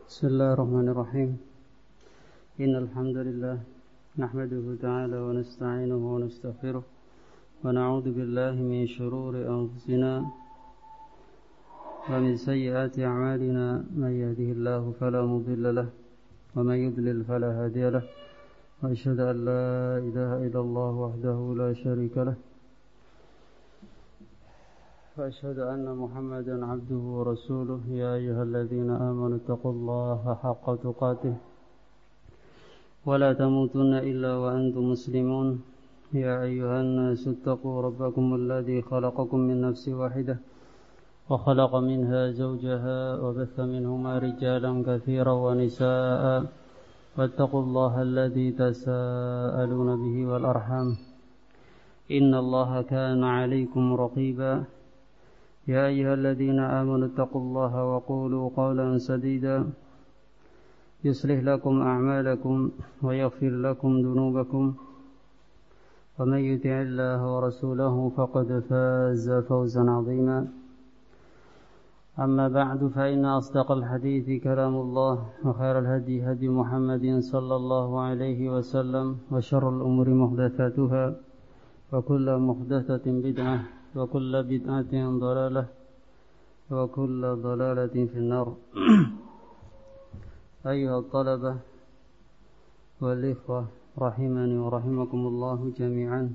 بسم الله الرحمن الرحيم إن الحمد لله نحمده تعالى ونستعينه ونستغفره ونعوذ بالله من شرور أنفسنا ومن سيئات أعمالنا من يهده الله فلا مضل له ومن يضلل فلا هادي له وأشهد أن لا إله إلا الله وحده لا شريك له وأشهد أن محمدا عبده ورسوله يا أيها الذين آمنوا اتقوا الله حق تقاته ولا تموتن إلا وأنتم مسلمون يا أيها الناس اتقوا ربكم الذي خلقكم من نفس واحدة وخلق منها زوجها وبث منهما رجالا كثيرا ونساء واتقوا الله الذي تساءلون به والأرحام إن الله كان عليكم رقيبا يا أيها الذين آمنوا اتقوا الله وقولوا قولا سديدا يصلح لكم أعمالكم ويغفر لكم ذنوبكم ومن يطع الله ورسوله فقد فاز فوزا عظيما أما بعد فإن أصدق الحديث كلام الله وخير الهدي هدي محمد صلى الله عليه وسلم وشر الأمور محدثاتها وكل محدثة بدعة وكل بدعة ضلالة وكل ضلالة في النار أيها الطلبة والإخوة rahimani wa rahimakumullahu jami'an.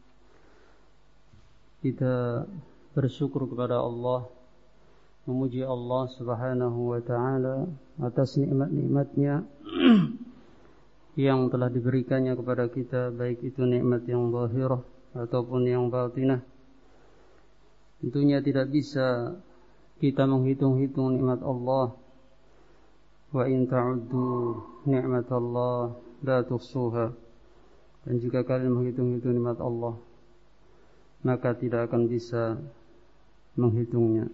Kita bersyukur kepada Allah, memuji Allah subhanahu wa ta'ala atas nikmat-nikmatnya yang telah diberikannya kepada kita, baik itu nikmat yang zahirah ataupun yang batinah. Tentunya tidak bisa kita menghitung-hitung nikmat Allah. Wa in ta'uddu ni'matallah la tuhsuha. Dan jika kalian menghitung-hitung nikmat Allah, maka tidak akan bisa menghitungnya.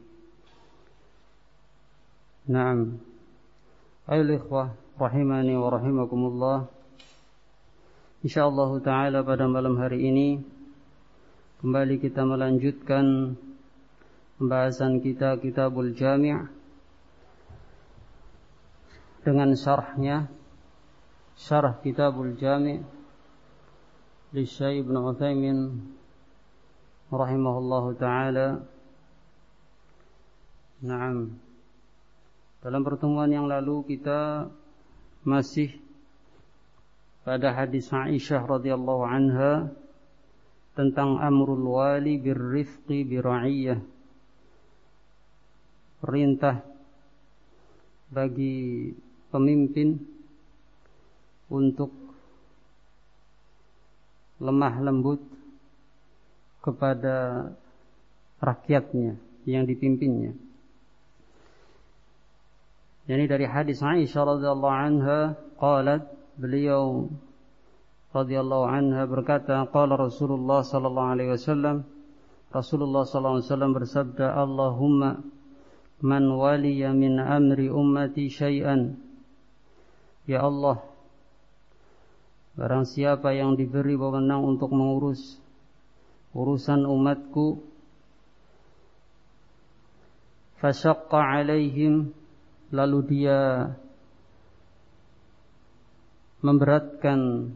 Naam. Ayol ikhwah rahimani wa rahimakumullah. Insyaallah taala pada malam hari ini kembali kita melanjutkan pembahasan kita Kitabul Jami' dengan syarahnya, syarah Kitabul Jami' li Syekh Ibnu Utsaimin rahimahullahu taala. Naam. Dalam pertemuan yang lalu kita masih pada hadis Aisyah radhiyallahu anha tentang amrul wali birrifqi bira'iyah, perintah bagi pemimpin untuk lemah lembut kepada rakyatnya yang dipimpinnya. Jadi dari hadis Aisyah radhiyallahu anha qalat, beliau radhiyallahu anha berkata, qala Rasulullah sallallahu alaihi wasallam, Rasulullah sallallahu alaihi wasallam bersabda, Allahumma man waliya min amri ummati syai'an. Ya Allah, barang siapa yang diberi wewenang untuk mengurus urusan umatku, fasyaqqa alaihim, lalu dia memberatkan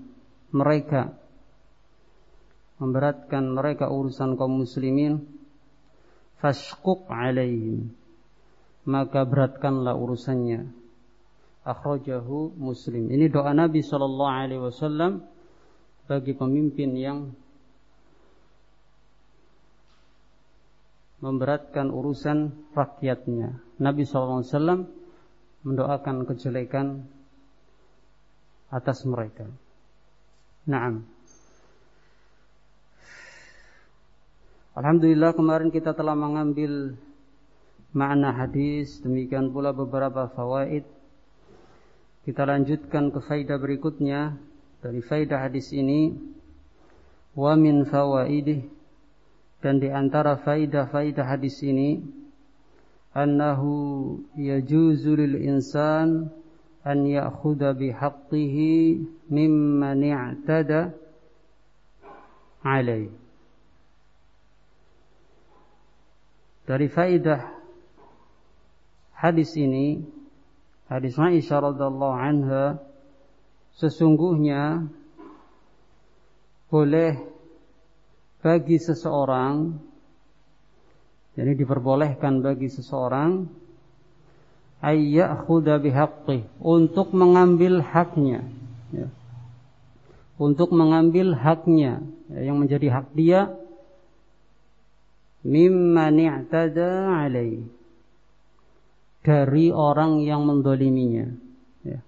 mereka urusan kaum muslimin, fashquq alaihim, maka beratkanlah urusannya. Akhrajahu Muslim. Ini doa Nabi sallallahu alaihi wasallam bagi pemimpin yang memberatkan urusan rakyatnya. Nabi sallallahu alaihi wasallam mendoakan kejelekan atas mereka. Naam. Alhamdulillah, kemarin kita telah mengambil makna hadis, demikian pula beberapa fawaid. Kita lanjutkan ke faidah berikutnya dari faidah hadis ini. Wa min fawaidih, dan di antara faidah-faidah hadis ini, annahu yajuzu lil insan an ya'khudha bihaqqihi mimman i'tada alaihi. Dari faidah hadis ini hadis Aisyah radhiyallahu anha, sesungguhnya boleh bagi seseorang, jadi diperbolehkan bagi seseorang ayyakhuda bihaqqih, untuk mengambil haknya, ya. Untuk mengambil haknya, ya, yang menjadi hak dia, mimman i'tada alaihi, dari orang yang mendoliminya, ya.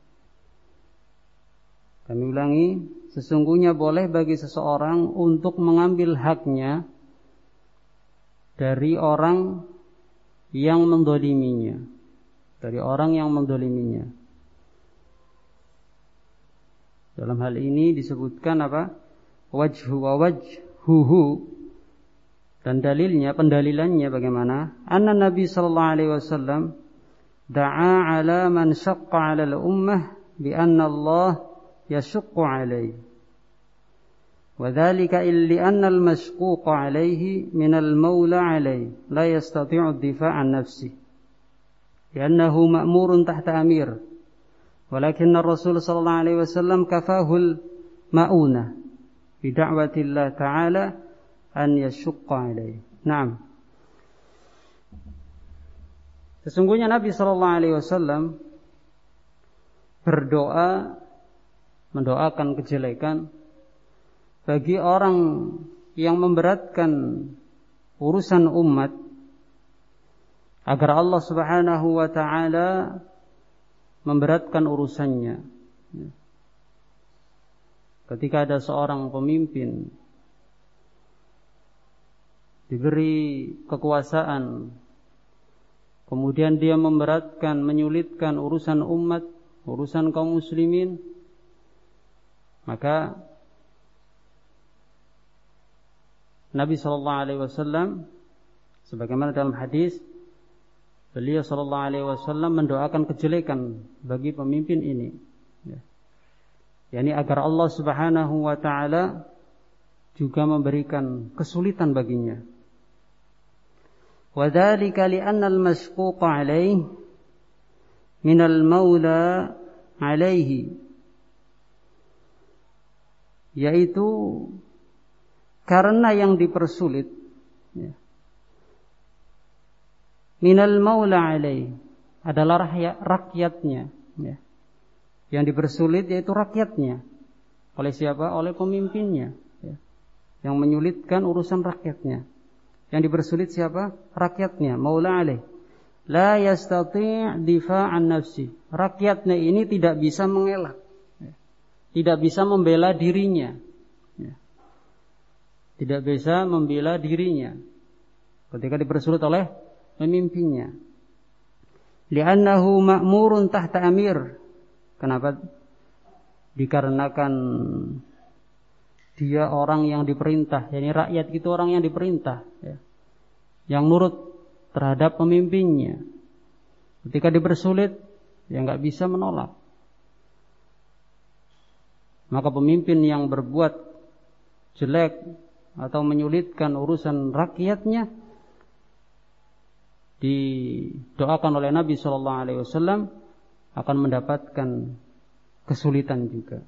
Kami ulangi, sesungguhnya boleh bagi seseorang untuk mengambil haknya dari orang yang mendoliminya, dari orang yang mendoliminya. Dalam hal ini disebutkan apa? Wajhu wa wajhuhu, dan dalilnya, pendalilannya bagaimana? Anna Nabi sallallahu alaihi wasallam da'a ala man syaqqa 'ala al-ummah bi anna Allah yashuqqu 'alaihi. Wa dzalika illi anna al-mashquqa 'alaihi min al-maula 'alaihi la yastati'u ad-difa' 'an nafsihi. Li'annahu ma'murun tahta amir. Walakin ar-Rasul sallallahu alaihi wasallam kafahu al-ma'una bi da'wati Allah ta'ala an yashuqqa 'alaihi. Naam. Sesungguhnya Nabi sallallahu alaihi wasallam berdoa, mendoakan kejelekan bagi orang yang memberatkan urusan umat, agar Allah Subhanahu wa taala memberatkan urusannya. Ketika ada seorang pemimpin diberi kekuasaan, kemudian dia memberatkan, menyulitkan urusan umat, urusan kaum muslimin, maka Nabi sallallahu alaihi wasallam sebagaimana dalam hadis, beliau sallallahu alaihi wasallam mendoakan kejelekan bagi pemimpin ini, ya. Yani agar Allah Subhanahu wa taala juga memberikan kesulitan baginya. Wa dzalika li anna al-mashquqa 'alaihi min al-maula 'alaihi, yaitu karena yang dipersulit, ya, minal maula alaihi adalah rakyatnya, ya. Yang dipersulit yaitu rakyatnya. Oleh siapa? Oleh pemimpinnya, ya. Yang menyulitkan urusan rakyatnya. Yang dipersulit siapa? Rakyatnya, maula alaihi. La yastati' difa'an nafsi. Rakyatnya ini tidak bisa mengelak, ya. Tidak bisa membela dirinya, ya. Tidak bisa membela dirinya ketika dipersulit oleh pemimpinnya. Li'annahu ma'murun tahta amir. Kenapa? Dikarenakan dia orang yang diperintah. Yani rakyat itu orang yang diperintah, ya, yang nurut terhadap pemimpinnya. Ketika dipersulit, ya nggak bisa menolak. Maka pemimpin yang berbuat jelek atau menyulitkan urusan rakyatnya, didoakan oleh Nabi sallallahu alaihi wasallam akan mendapatkan kesulitan juga.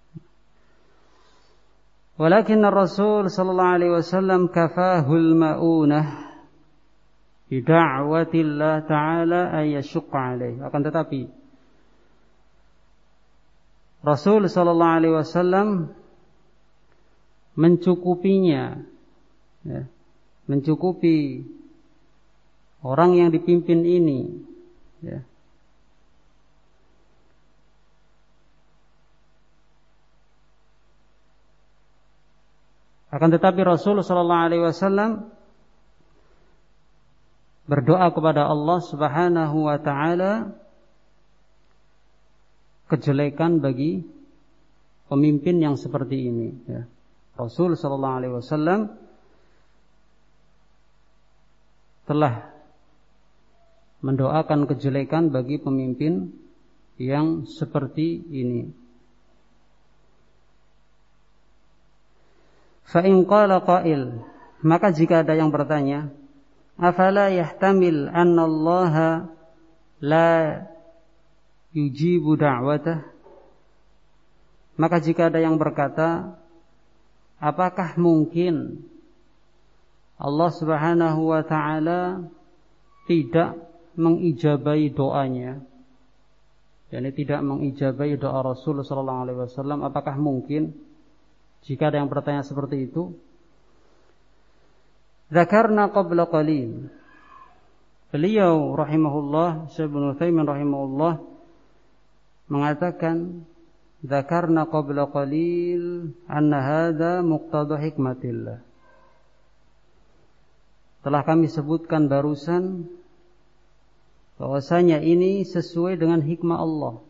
Walakin Rasul sallallahu alaihi wasallam kafahul ma'unah bi da'watillah ta'ala ay yashqa alaihi. Akan tetapi Rasul sallallahu alaihi wasallam mencukupinya, ya, mencukupi orang yang dipimpin ini, ya. Akan tetapi Rasul sallallahu alaihi wasallam berdoa kepada Allah Subhanahu wa taala kejelekan bagi pemimpin yang seperti ini, ya. Rasul sallallahu alaihi wasallam telah mendoakan kejelekan bagi pemimpin yang seperti ini. Fa in qala qail, maka jika ada yang bertanya, afala yahtamil anna Allah la yujibu da'watah. Maka jika ada yang berkata, apakah mungkin Allah Subhanahu wa ta'ala tidak mengijabai doanya, yakni tidak mengijabai doa Rasul sallallahu alaihi wasallam, apakah mungkin? Jika ada yang bertanya seperti itu, dzakarna qabla qalil. Beliau rahimahullah, Syekh Ibnu Utsaimin rahimahullah mengatakan, dzakarna qabla qalil anna hadza muqtada hikmatillah. Telah kami sebutkan barusan bahwasanya ini sesuai dengan hikmah Allah.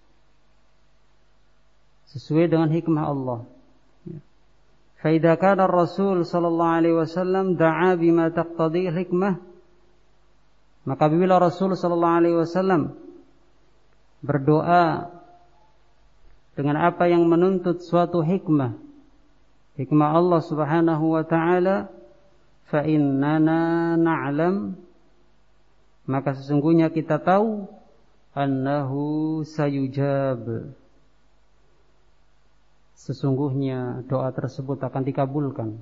Sesuai dengan hikmah Allah. Fa idza kana Rasul sallallahu alaihi wasallam da'a bima taqtadi hikmah, maka apabila Rasul sallallahu alaihi wasallam berdoa dengan apa yang menuntut suatu hikmah Allah Subhanahu wa ta'ala, fa innana na'lam, maka sesungguhnya kita tahu annahu sayujab, sesungguhnya doa tersebut akan dikabulkan.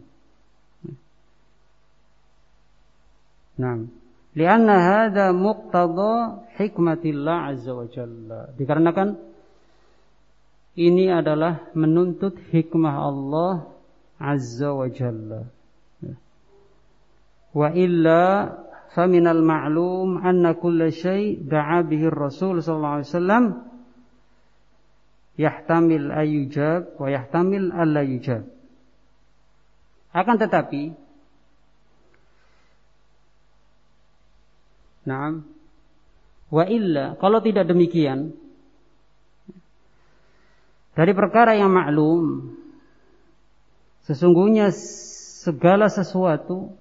Nah, lianna hadza muqtada hikmatillah azza wa jalla, dikarenakan ini adalah menuntut hikmah Allah azza wa jalla. Wa illa faminal ma'lum anna kulla syai' da'a bihi Rasul sallallahu alaihi wasallam yahtamil ayyujab wa yahtamil alla yujab. Akan tetapi, na'am, wa illa, kalau tidak demikian, dari perkara yang maklum, sesungguhnya segala sesuatu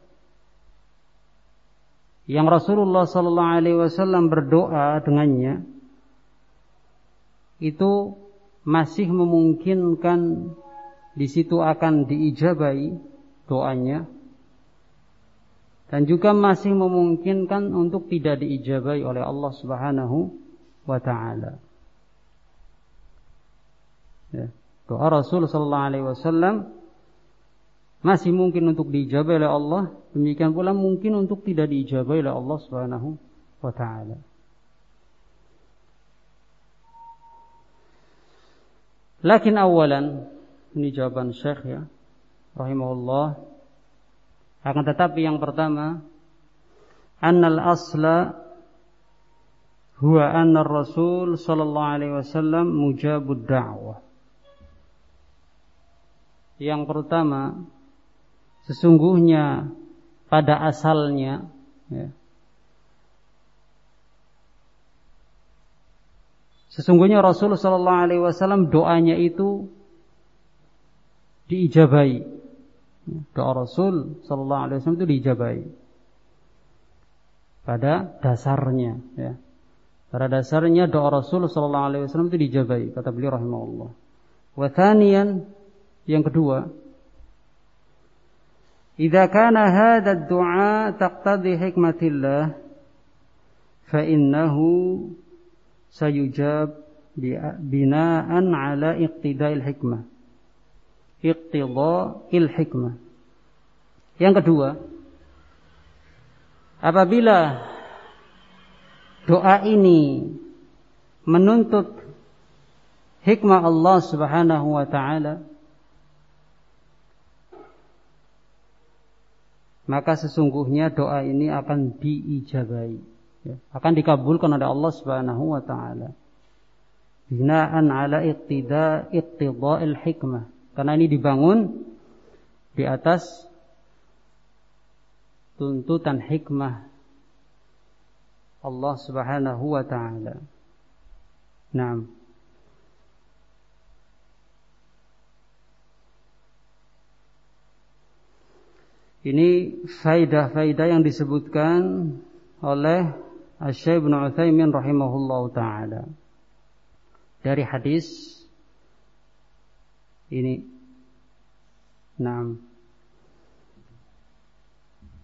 yang Rasulullah sallallahu alaihi wasallam berdoa dengannya itu masih memungkinkan di situ akan diijabai doanya, dan juga masih memungkinkan untuk tidak diijabai oleh Allah Subhanahu wa ta'ala. Ya, doa Rasul sallallahu alaihi wasallam masih mungkin untuk diijabai oleh Allah, demikian pula mungkin untuk tidak diijabai oleh Allah Subhanahu wa ta'ala. Lakin awalan, ini jawaban Syekh ya, rahimahullah, akan tetapi yang pertama, annal asla huwa anna Rasul sallallahu alaihi wasallam mujabud da'wah. Yang pertama, sesungguhnya pada asalnya ya, sesungguhnya Rasul sallallahu alaihi wasallam doanya itu diijabai. Doa Rasul sallallahu alaihi wasallam itu diijabai. Pada dasarnya ya. Pada dasarnya doa Rasul sallallahu alaihi wasallam itu diijabai, kata beliau rahimahullah. Wa thaniyan, yang kedua, idza kana hadha ad-du'a taqtadi hikmatillah fa innahu sayujab bina'an ala iqtida'il hikmah. Iqtida'il hikmah. Yang kedua, apabila doa ini menuntut hikmah Allah Subhanahu wa ta'ala, maka sesungguhnya doa ini akan diijabai, ya, akan dikabulkan oleh Allah Subhanahu wa ta'ala. Bina'an ala iqtida'il hikmah, karena ini dibangun di atas tuntutan hikmah Allah Subhanahu wa ta'ala. Naam. Ini faidah-faidah yang disebutkan oleh Syekh Ibnu Utsaimin rahimahullahu taala dari hadis ini. Naam.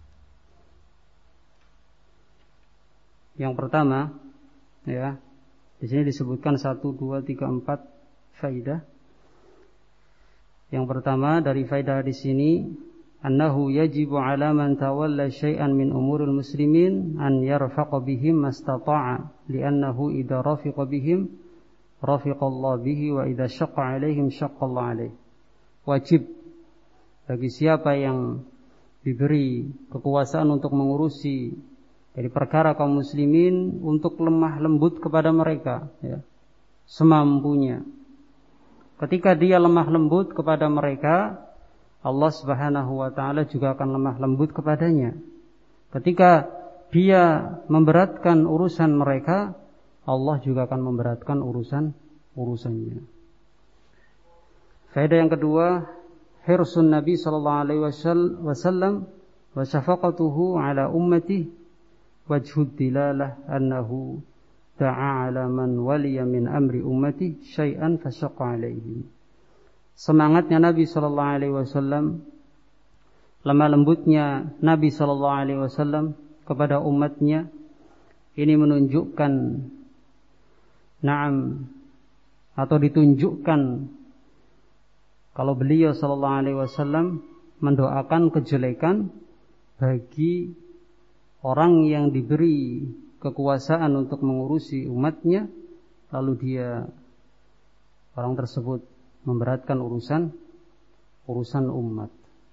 Yang pertama ya, Di sini disebutkan 1, 2, 3, 4 faidah. Yang pertama dari faidah di sini, annahu yajibu 'ala man tawalla syai'an min umuril muslimin an yarfaqa bihim mastata'a, li'annahu idza rafiqa bihim rafiqa Allah bihi wa idza syaqqa 'alaihim syaqqa Allah 'alaihi. Wajib bagi siapa yang diberi kekuasaan untuk mengurusi dari perkara kaum muslimin untuk lemah lembut kepada mereka, ya, semampunya. Ketika dia lemah lembut kepada mereka, Allah Subhanahu wa taala juga akan lemah lembut kepadanya. Ketika dia memberatkan urusan mereka, Allah juga akan memberatkan urusannya. Faedah yang kedua, hirsun Nabi sallallahu alaihi wasallam wa syafaqatuhu ala ummatihi wajhud dilalah annahu ta'ala man waliya min amri ummati syai'an fasyaqqa alaihi. Semangatnya Nabi sallallahu alaihi wasallam, lemah lembutnya Nabi sallallahu alaihi wasallam kepada umatnya, ini menunjukkan atau ditunjukkan kalau beliau sallallahu alaihi wasallam mendoakan kejelekan bagi orang yang diberi kekuasaan untuk mengurusi umatnya, lalu orang tersebut memberatkan urusan umat.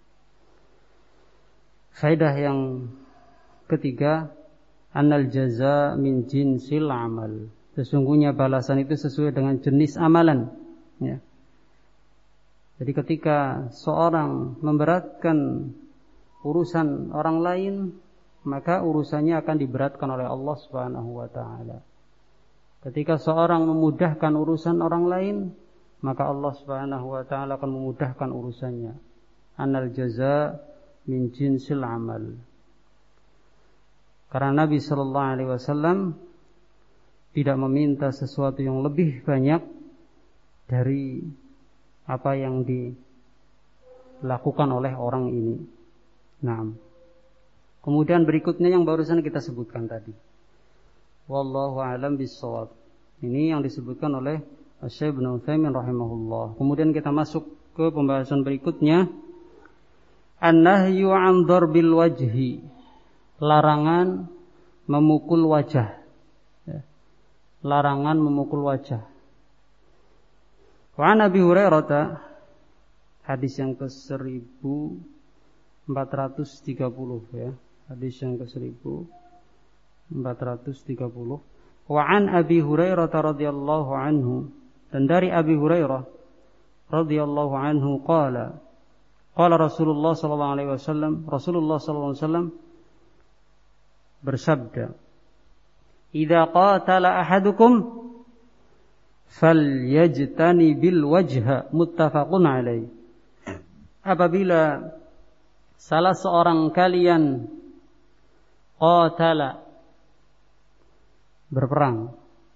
Faedah yang ketiga, annal jaza min jinsil amal. Sesungguhnya balasan itu sesuai dengan jenis amalan, ya. Jadi ketika seorang memberatkan urusan orang lain, maka urusannya akan diberatkan oleh Allah Subhanahu wa taala. Ketika seorang memudahkan urusan orang lain, maka Allah Subhanahu wa taala akan memudahkan urusannya. Annal jaza min jinsil amal. Karena Nabi sallallahu alaihi wasallam tidak meminta sesuatu yang lebih banyak dari apa yang dilakukan oleh orang ini. Naam. Kemudian berikutnya yang barusan kita sebutkan tadi. Wallahu a'lam bis-shawab. Ini yang disebutkan oleh Syekh Ibnu Utsaimin rahimahullah. Kemudian kita masuk ke pembahasan berikutnya. An-nahyu 'an darbil wajhi. Larangan memukul wajah. Larangan memukul wajah. Wa 'an Abi Hurairah, hadis yang ke-1430 ya. Hadis yang ke-1430. Wa an Abi Hurairah radhiyallahu anhu, dan dari Abi Hurairah radhiyallahu anhu qala Rasulullah sallallahu alaihi wasallam, Rasulullah sallallahu alaihi wasallam bersabda, "Idza qatala ahadukum falyajtani bil wajha," muttafaqun alaih. Apabila salah seorang kalian qatala, berperang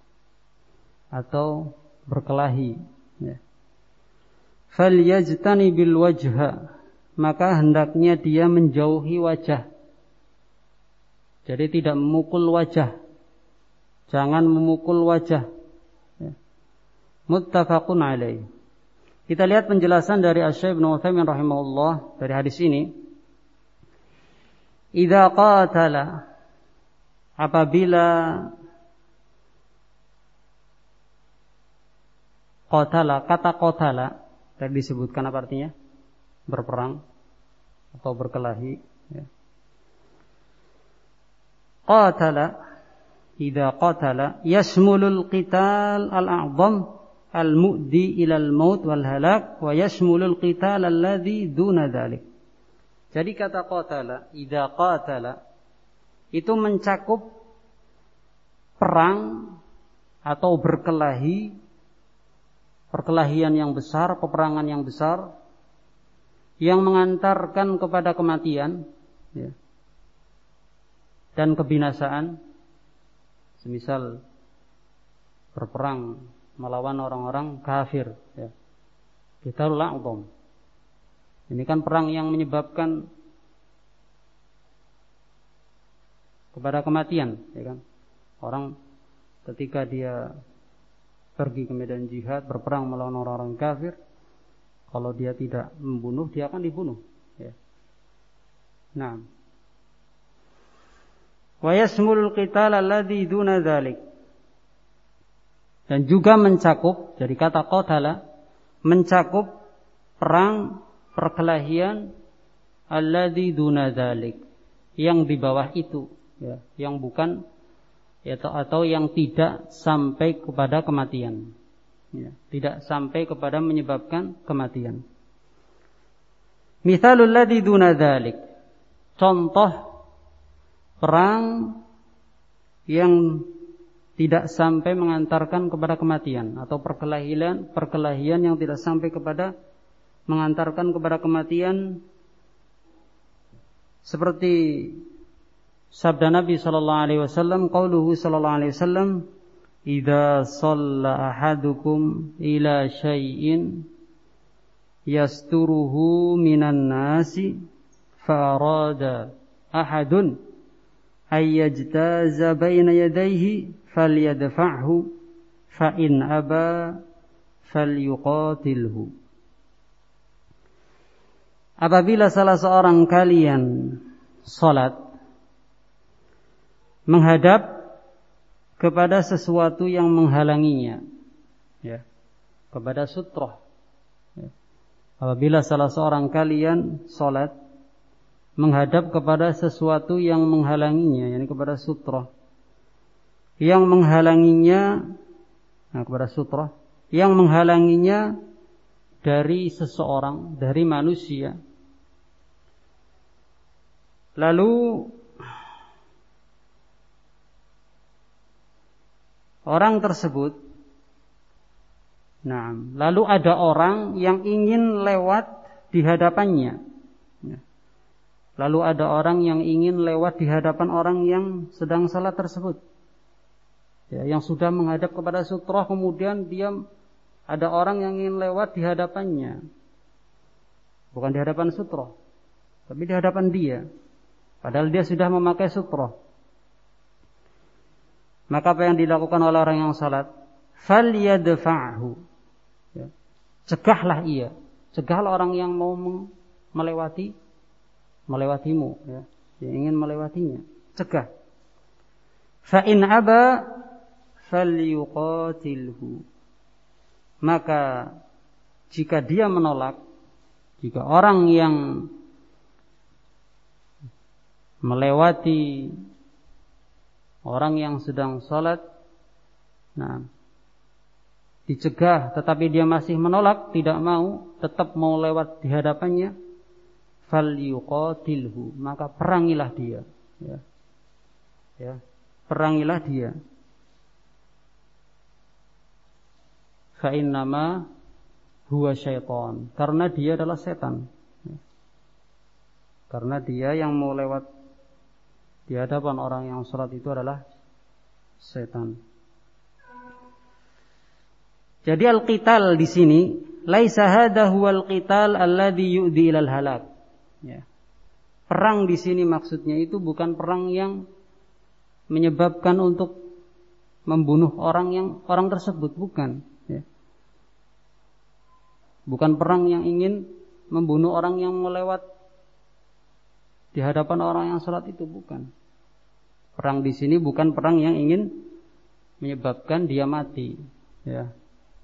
atau berkelahi, ya, falyajtani bil wajha, maka hendaknya dia menjauhi wajah. Jadi tidak memukul wajah, jangan memukul wajah, ya. Muttafaqun alaih. Kita lihat penjelasan dari Syekh Ibnu Utsaimin rahimahullah dari hadis ini. Idza qatala, apabila qatala, kata qatala tadi disebutkan apa artinya? Berperang atau berkelahi, ya. Qatala, idza qatala yashmulul qital al-a'zam al-mu'di ila al-maut wal halak, wa yashmulul qital alladhi duna dzalik. Jadi kata qatala, idza qatala, itu mencakup perang atau berkelahi, perkelahian yang besar, peperangan yang besar, yang mengantarkan kepada kematian, ya, dan kebinasaan. Semisal berperang melawan orang-orang kafir, ya. Qitalul a'zam. Ini kan perang yang menyebabkan kepada kematian, ya kan? Orang ketika dia pergi ke medan jihad, berperang melawan orang-orang kafir, kalau dia tidak membunuh, dia akan dibunuh. Ya. Nah, wa yasmulul qital alladhi duna dzalik, dan juga mencakup, dari kata qatala, mencakup perang perkelahian alladzi duna dzalik, yang di bawah itu, ya, yang bukan atau yang tidak sampai kepada kematian, ya, tidak sampai kepada menyebabkan kematian. Mithalul ladzi duna dzalik, contoh perang yang tidak sampai mengantarkan kepada kematian, atau perkelahian yang tidak sampai kepada mengantarkan kepada kematian, seperti sabda Nabi sallallahu alaihi wasallam, qauluhu sallallahu alaihi wasallam, idza shalla ahadukum ila syai'in yasturuhu minan nasi fa arada ahadun ayyajtaza baina yadayhi falyadfa'hu fa in aba falyuqatilhu. Apabila salah seorang kalian salat menghadap kepada sesuatu yang menghalanginya, ya, kepada sutroh, ya. Apabila salah seorang kalian salat menghadap kepada sesuatu yang menghalanginya, yakni kepada sutroh, yang menghalanginya, kepada sutroh yang menghalanginya dari seseorang, dari manusia. Lalu orang tersebut, lalu ada orang yang ingin lewat di hadapannya. Lalu ada orang yang ingin lewat di hadapan orang yang sedang salat tersebut, ya, yang sudah menghadap kepada sutroh, kemudian dia ada orang yang ingin lewat di hadapannya, bukan di hadapan sutroh, tapi di hadapan dia, padahal dia sudah memakai sutroh. Maka apa yang dilakukan oleh orang yang salat? Falyadfa'hu, ya, cegahlah ia, cegahlah orang yang mau melewatimu, ya, yang ingin melewatinya, cegah. Fa in aba falyuqatilhu, maka jika dia menolak, jika orang yang melewati orang yang sedang salat, dicegah tetapi dia masih menolak, tidak mau, tetap mau lewat di hadapannya, falyuqatilhu, maka perangilah dia, ya. Ya, perangilah dia. Fa innama huwa syaitan, karena dia adalah setan. Karena dia yang mau lewat di hadapan orang yang salat itu adalah setan. Jadi al-qital di sini laisa hadha huwal qital alladhi yu'di ilal halak. Ya. Perang di sini maksudnya itu bukan perang yang menyebabkan untuk membunuh orang tersebut, bukan. Ya. Bukan perang yang ingin membunuh orang yang melewat di hadapan orang yang salat itu, bukan. Perang di sini bukan perang yang ingin menyebabkan dia mati, ya.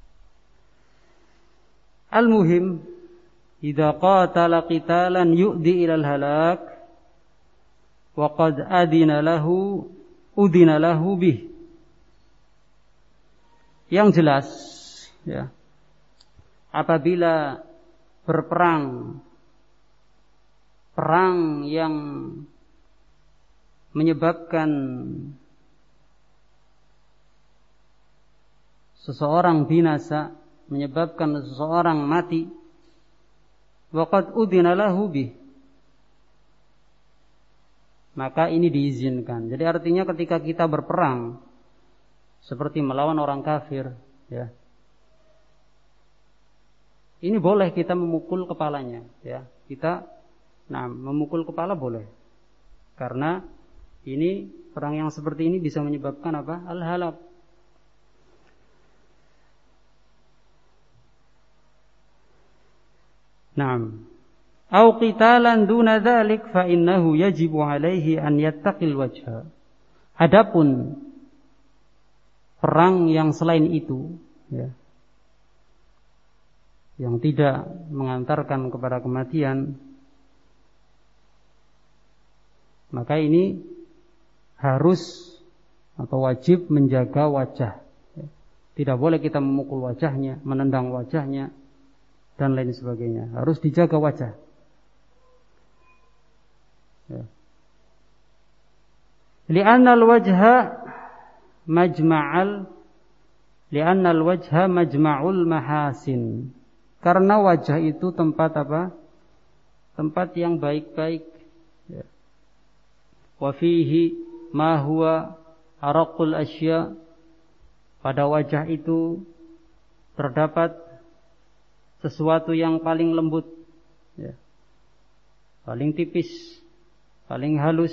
Al-muhim, idza qatala qitalan yu'di ilal halak wa qad udina lahu bih. Yang jelas, ya, apabila berperang perang yang menyebabkan seseorang binasa, menyebabkan seseorang mati, waqad udina lahu bih, maka ini diizinkan. Jadi artinya ketika kita berperang seperti melawan orang kafir, ya, ini boleh kita memukul kepalanya, ya. Kita memukul kepala boleh. Karena ini perang yang seperti ini bisa menyebabkan apa? Al-halak. Naam. Au qitalan duna dzalik fa innahu yajibu alaihi an yattaqil wajha. Adapun perang yang selain itu, ya, yang tidak mengantarkan kepada kematian, maka ini harus atau wajib menjaga wajah. Tidak boleh kita memukul wajahnya, menendang wajahnya, dan lain sebagainya. Harus dijaga wajah. Ya. Li'anna al-wajha majma'ul mahasin. Karena wajah itu tempat apa? Tempat yang baik-baik. Ya. Wa fihi ma huwa araqul asya. Pada wajah itu terdapat sesuatu yang paling lembut, ya, paling tipis, paling halus,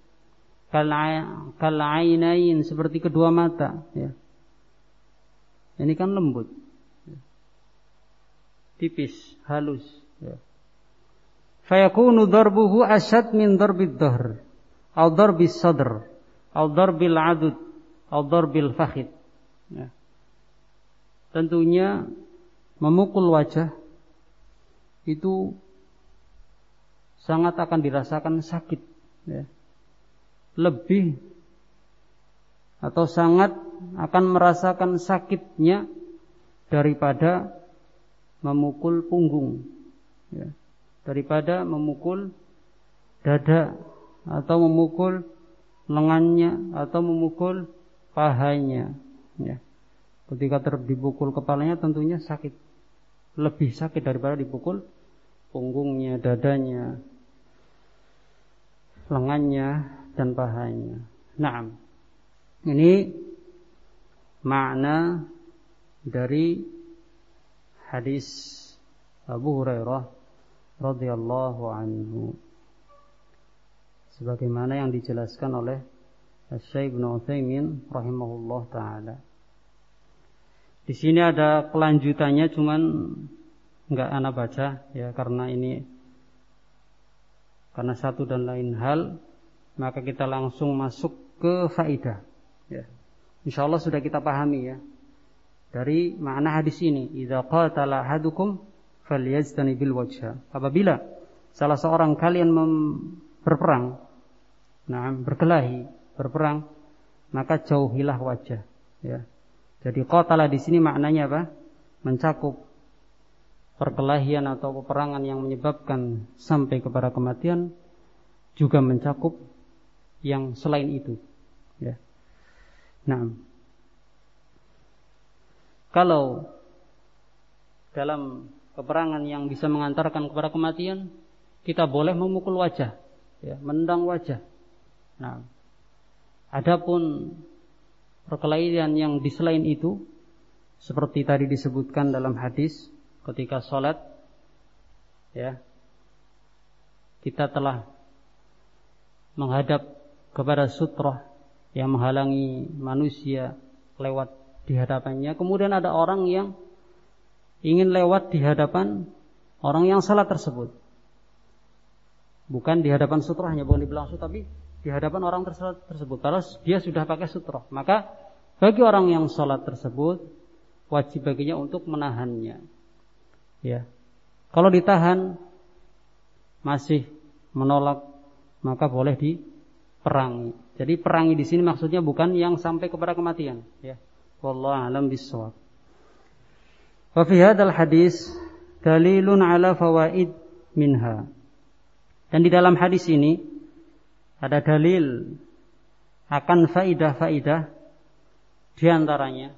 kal'ainain, seperti kedua mata, ya. Ini kan lembut, ya, tipis, halus, ya. Fayakunu darbuhu asyad min darbid dhahr, au darbis sadr, au darbil adud, au darbil fakhid, ya. Tentunya memukul wajah itu sangat akan dirasakan sakit, ya. Lebih atau sangat akan merasakan sakitnya daripada memukul punggung, ya, daripada memukul dada atau memukul lengannya atau memukul pahanya, ya. Ketika dipukul kepalanya tentunya sakit, lebih sakit daripada dipukul punggungnya, dadanya, lengannya, dan pahanya. Naam. Ini makna dari hadis Abu Hurairah radhiyallahu anhu, sebagaimana yang dijelaskan oleh Syekh Ibnu Utsaimin rahimahullah taala. Di sini ada kelanjutannya, cuman enggak ana baca, ya, karena satu dan lain hal, maka kita langsung masuk ke faidah, ya. Insyaallah sudah kita pahami, ya, dari makna hadis ini. Idza qatala ahadukum falyajtanibil wajha. Apabila salah seorang kalian berperang, berkelahi, berperang, maka jauhilah wajah, ya. Jadi qatala di sini maknanya apa? Mencakup perkelahian atau peperangan yang menyebabkan sampai kepada kematian, juga mencakup yang selain itu, ya. Nah, kalau dalam peperangan yang bisa mengantarkan kepada kematian, kita boleh memukul wajah, ya, menendang wajah. Nah, adapun perkelahian yang di selain itu, seperti tadi disebutkan dalam hadis, ketika sholat, ya, kita telah menghadap kepada sutrah yang menghalangi manusia lewat di hadapannya. Kemudian ada orang yang ingin lewat di hadapan orang yang sholat tersebut. Bukan di hadapan sutrahnya, bukan di belakang sutrah, tapi di hadapan orang tersebut. Kalau dia sudah pakai sutrah, maka bagi orang yang sholat tersebut wajib baginya untuk menahannya, ya. Kalau ditahan masih menolak, maka boleh diperangi. Jadi perangi di sini maksudnya bukan yang sampai kepada kematian, ya. Wallahu a'lam bishawab. Wa fi hadzal hadis dalilun ala fawaid minha. Dan di dalam hadis ini ada dalil akan faidah-faidah, di antaranya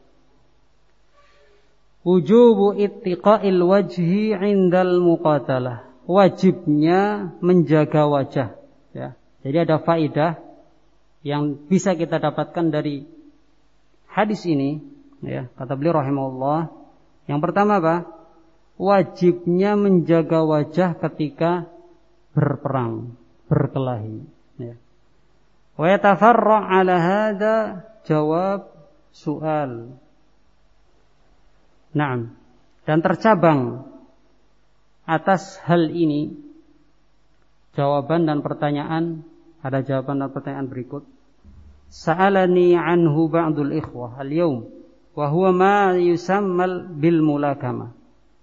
wujubu ittiqa'il wajhi 'indal muqatalah, wajibnya menjaga wajah, ya. Jadi ada faidah yang bisa kita dapatkan dari hadis ini, ya. Kata beliau rahimahullah, yang pertama apa? Wajibnya menjaga wajah ketika berperang, berkelahi, ya. Wa yatafarra' 'ala hadza jawab soal. Naam. Dan tercabang atas hal ini jawaban dan pertanyaan, ada jawaban dan pertanyaan berikut. Sa'alani anhu ba'dul ikhwah al-yawm wa huwa ma yusammal bil mulakama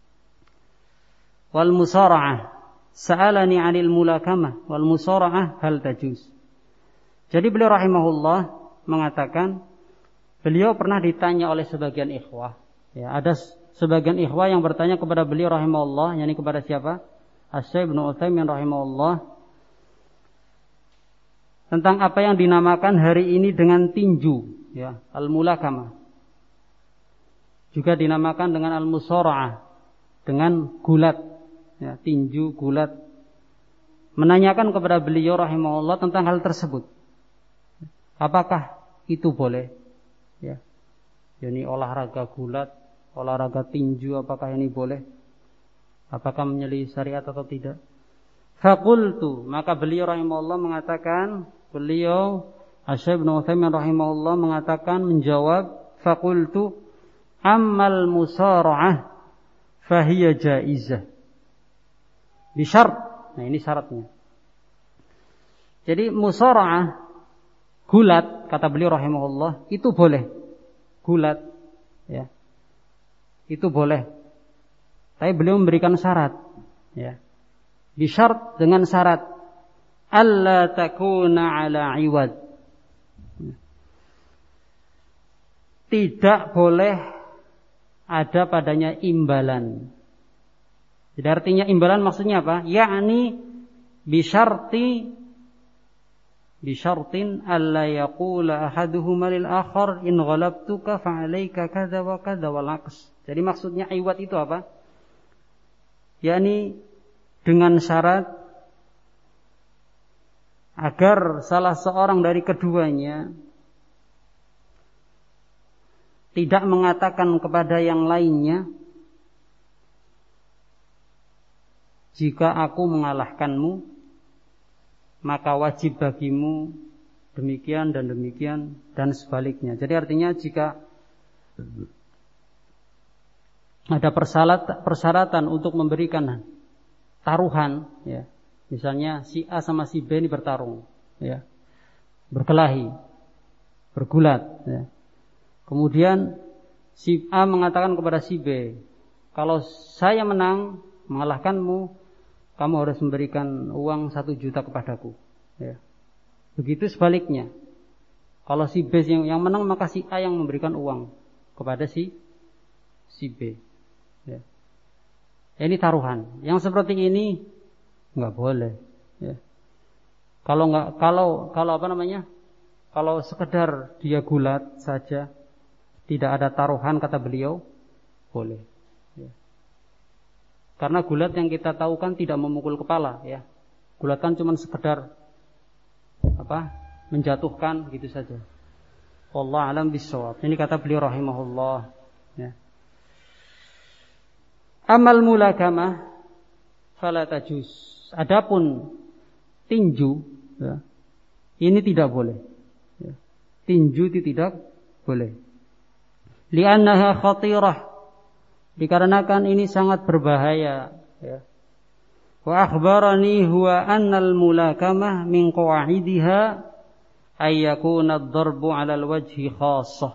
wal musara'ah. Sa'alani 'anil mulakama wal musara'ah hal tajuz. Jadi beliau rahimahullah mengatakan beliau pernah ditanya oleh sebagian ikhwah. Ya, ada sebagian ikhwah yang bertanya kepada beliau rahimahullah, yakni kepada siapa? Asy-Syaikh Ibnu Utsaimin rahimahullah, tentang apa yang dinamakan hari ini dengan tinju, ya, al-mulakama. Juga dinamakan dengan al-musara'ah, dengan gulat, ya, tinju, gulat. Menanyakan kepada beliau rahimahullah tentang hal tersebut. Apakah itu boleh? Ya. Ini olahraga gulat, olahraga tinju, apakah ini boleh? Apakah menyelisih syariat atau tidak? Faqultu, maka beliau rahimahullah mengatakan, beliau Asy-Syaikh Ibnu Utsaimin rahimahullah mengatakan, menjawab, faqultu ammal musara'ah fahiya jaizah bisyarat. Nah, ini syaratnya. Jadi musara'ah, gulat, kata beliau rahimahullah, itu boleh. Gulat, ya, itu boleh. Tapi beliau memberikan syarat, ya, bisyarat, dengan syarat alla takuna ala iwad, tidak boleh ada padanya imbalan. Jadi artinya imbalan maksudnya apa? Yakni bisyartin alla yaqula ahaduhuma lil akhar in ghalabtuka fa alayka kadza wa kadza wal aqs. Jadi maksudnya iwad itu apa? Yakni dengan syarat agar salah seorang dari keduanya tidak mengatakan kepada yang lainnya, jika aku mengalahkanmu maka wajib bagimu demikian dan demikian dan sebaliknya. Jadi artinya jika ada persyaratan untuk memberikan taruhan, ya, misalnya si A sama si B ini bertarung, ya, berkelahi, bergulat, ya. Kemudian si A mengatakan kepada si B, kalau saya menang mengalahkanmu, kamu harus memberikan uang 1 juta kepadaku, ya. Begitu sebaliknya, kalau si B yang menang, maka si A yang memberikan uang kepada si B, ya. Ini taruhan. Yang seperti ini nggak boleh, ya. Kalau sekedar dia gulat saja, tidak ada taruhan, kata beliau, boleh, ya. Karena gulat yang kita tahu kan tidak memukul kepala, ya. Gulat kan cuma sekedar menjatuhkan gitu saja. Wallahu a'lam bishawab. Ini kata beliau rahimahullah, ya. Amal mulakamah fala tajuz. Adapun tinju, ya, ini tidak boleh, ya. Tinju itu tidak boleh. Li'annaha khatirah, dikarenakan ini sangat berbahaya, ya. Wa akhbarani huwa annal mulakamah min qawaidiha ay yakuna ad-darbu 'ala al-wajhi khassah.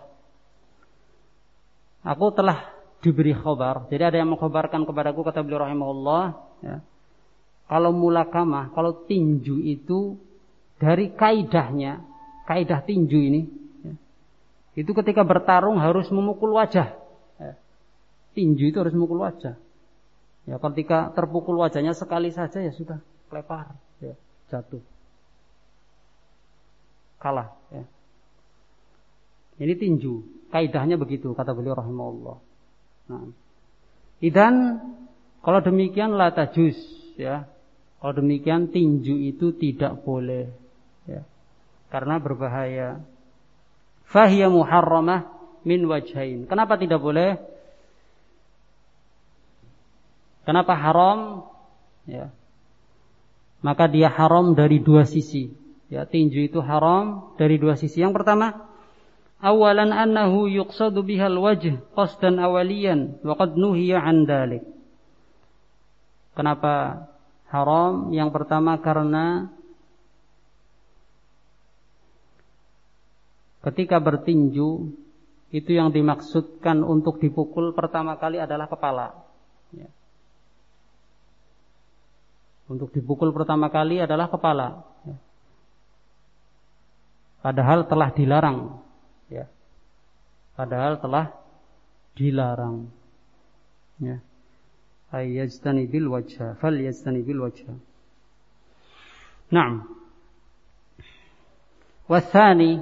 Aku telah diberi khabar. Jadi ada yang mengkhabarkan kepadaku, kata beliau rahimahullah, ya, kalau mulakamah, kalau tinju itu dari kaidah tinju ini, ya, itu ketika bertarung harus memukul wajah, ya. Tinju itu harus memukul wajah, ya. Ketika terpukul wajahnya sekali saja, ya sudah kelepar, ya, jatuh, kalah, ya. Ini tinju, kaidahnya begitu, kata beliau rahimahullah. Nah, idan kalau demikian la tajuz, ya. Kalau demikian tinju itu tidak boleh, ya, karena berbahaya. Fahiya muharramah min wajhain. Kenapa tidak boleh? Kenapa haram? Ya. Maka dia haram dari 2 sisi. Ya, tinju itu haram dari 2 sisi. Yang pertama, awalan annahu yuqsadu bihal wajh qasdan awaliyan wa qad nuhiya an dalik. Kenapa haram? Yang pertama karena ketika bertinju itu yang dimaksudkan untuk dipukul pertama kali adalah kepala. Ya. Untuk dipukul pertama kali adalah kepala. Ya. Padahal telah dilarang. Ya. Padahal telah dilarang. Ya. Ayyajtanibil wajha, falyajtanibil wajha. Naam. Watsani,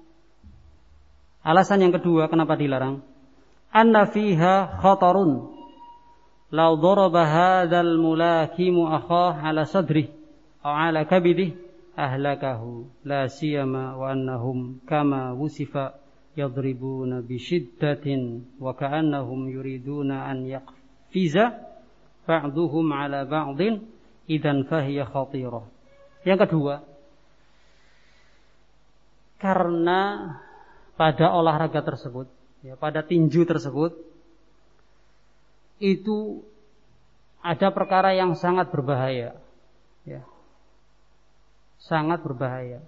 alasan yang kedua kenapa dilarang? Anna fiha khatarun. Law daraba hadzal mulakimu akhah ala sadrih aw ala kabidih ahlakahu la siyama wa annahum kama wusifa yadribuna bi shiddatin wa ka'annahum yuriduna an yaqfiza ba'duhum ala ba'din idzan fahiya khatirah. Yang kedua, karena pada olahraga tersebut, ya, pada tinju tersebut itu ada perkara yang sangat berbahaya, ya. Sangat berbahaya.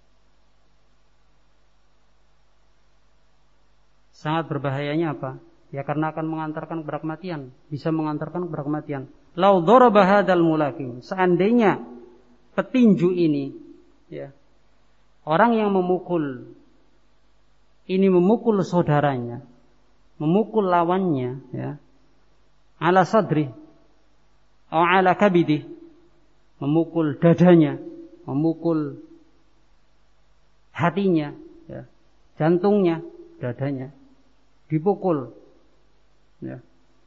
Sangat berbahayanya apa? Ya karena akan mengantarkan kepada kematian, bisa mengantarkan kepada kematian. Lau daraba hadzal mulakim, seandainya petinju ini, ya, orang yang memukul ini memukul saudaranya, memukul lawannya, ya, ala sadri, atau ala kabidih, memukul dadanya, memukul hatinya, ya, jantungnya, dadanya, dipukul. Ya.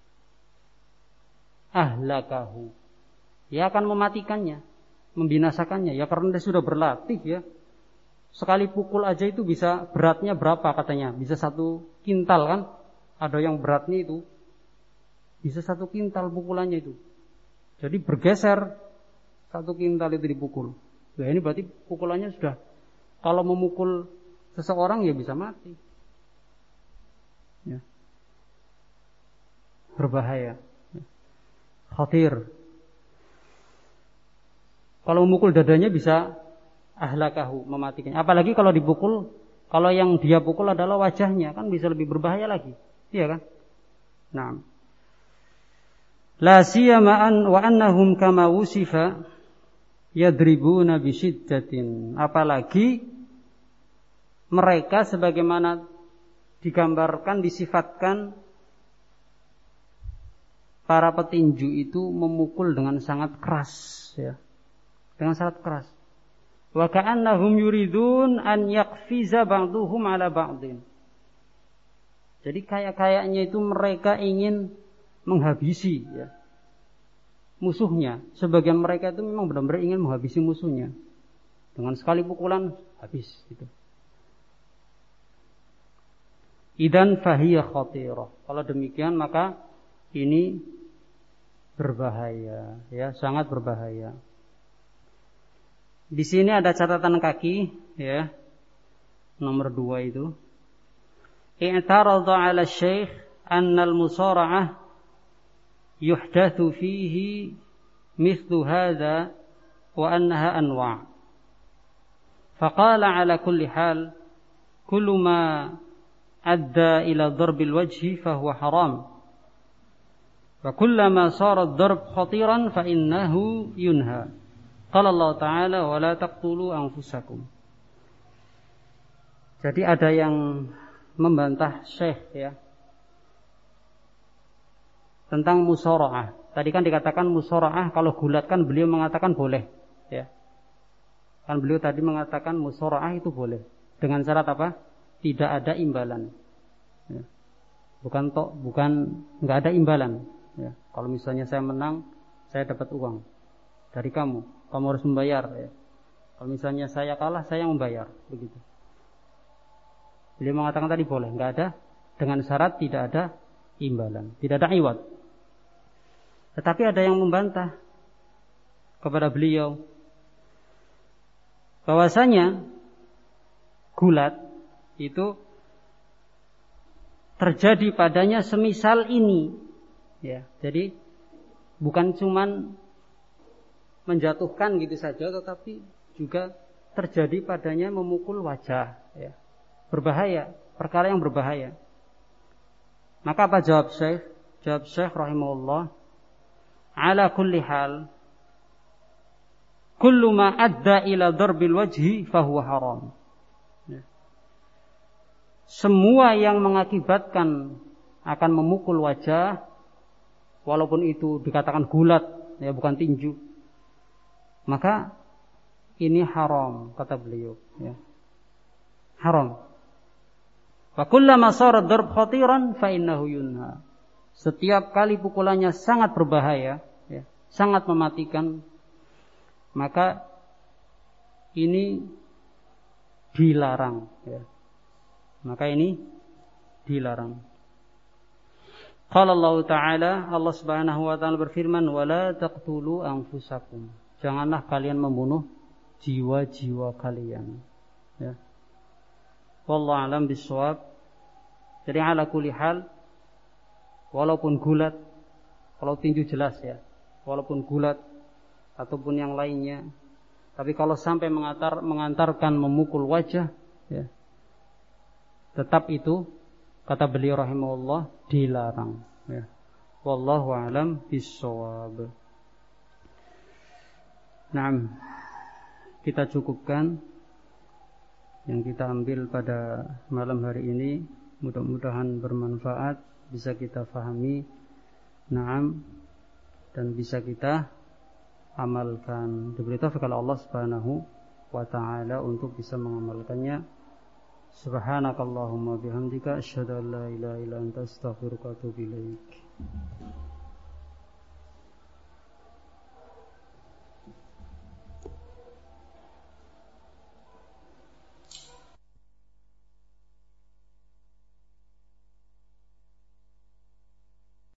Ahlakahu, ya akan mematikannya, membinasakannya, ya karena dia sudah berlatih, ya. Sekali pukul aja itu bisa beratnya berapa katanya, bisa 1 kintal kan, ada yang beratnya itu bisa 1 kintal pukulannya itu, jadi bergeser 1 kintal itu dipukul. Ya ini berarti pukulannya sudah, kalau memukul seseorang ya bisa mati, ya. Berbahaya, khatir. Kalau memukul dadanya bisa ahlakahu, mematikannya. Apalagi kalau dipukul, kalau yang dia pukul adalah wajahnya, kan bisa lebih berbahaya lagi, iya kan? Nah, la siyama wa annahum kama wusifa yadribuna bisyiddatin. Apalagi mereka sebagaimana digambarkan, disifatkan, para petinju itu memukul dengan sangat keras, ya. Dengan sangat keras. Wa ka'annahum yuridun an yaqfiza ba'duhum ala ba'din. Jadi kayaknya itu mereka ingin menghabisi, ya, musuhnya. Sebagian mereka itu memang benar-benar ingin menghabisi musuhnya. Dengan sekali pukulan habis gitu. Idan fahiya khatirah. Kalau demikian maka ini berbahaya, ya, sangat berbahaya. Di sini ada catatan kaki, ya, nomor 2 itu. I'tarada 'ala syekh anna al-musara'ah yuhdatsu fihi mithlu hadha wa annaha anwa'. Faqala 'ala kulli hal kullu ma adda ila darbil wajhi fa huwa haram. Wa kullama sara ad-darb khatiran fa innahu yunha. Qala Allah Ta'ala wa la taqtulu anfusakum. Jadi ada yang membantah Syekh, ya, tentang musara'ah. Tadi kan dikatakan musara'ah, kalau gulat kan beliau mengatakan boleh, ya. Kan beliau tadi mengatakan musara'ah itu boleh dengan syarat apa? Tidak ada imbalan. Ya. Bukan enggak ada imbalan. Ya, kalau misalnya saya menang, saya dapat uang dari kamu harus membayar. Ya. Kalau misalnya saya kalah, saya yang membayar, begitu. Beliau mengatakan tadi boleh, enggak ada, dengan syarat tidak ada imbalan, tidak ada iwad. Tetapi ada yang membantah kepada beliau bahwasanya gulat itu terjadi padanya semisal ini. Ya, jadi Bukan cuman menjatuhkan gitu saja, tetapi juga terjadi padanya memukul wajah, ya. Berbahaya, perkara yang berbahaya. Maka apa jawab Syekh? Jawab Syekh rahimahullah, ala kulli hal, kullu ma adda ila darbil wajhi fahuwa haram. Ya. Semua yang mengakibatkan akan memukul wajah, walaupun itu dikatakan gulat, ya bukan tinju, maka ini haram, kata beliau, ya. Haram. Wa kullama sara darb khatiran fa innahu yunha. Setiap kali pukulannya sangat berbahaya, ya, sangat mematikan, maka ini dilarang, ya. Maka ini dilarang. Qala Allah Ta'ala, Allah Subhanahu wa taala berfirman, "Wala taqtulu anfusakum." Janganlah kalian membunuh jiwa-jiwa kalian, ya. Wallahu a'lam bishawab. Jadi ala kulli hal, walaupun gulat, kalau tinju jelas ya, walaupun gulat ataupun yang lainnya, tapi kalau sampai mengantarkan memukul wajah, ya, tetap itu, kata beliau rahimahullah, dilarang, ya. Wallahu a'lam bishawab. Naam, kita cukupkan yang kita ambil pada malam hari ini. Mudah-mudahan bermanfaat, bisa kita fahami, naam, dan bisa kita amalkan. Diberi taufik oleh Allah Subhanahu wa taala untuk bisa mengamalkannya. Subhanakallahumma bihamdika asyhadu an la ilaha illa anta astaghfiruka wa atubu ilaik.